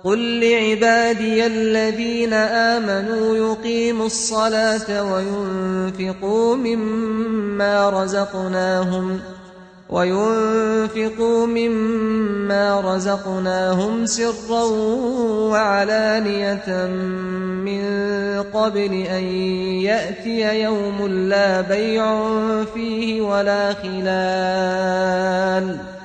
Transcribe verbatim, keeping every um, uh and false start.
قل لعبادي الذين آمنوا يقيموا الصلاة وينفقوا مما رزقناهم وينفقوا مما رزقناهم سرا وعلانية من قبل أن يأتي يوم لا بيع فيه ولا خلال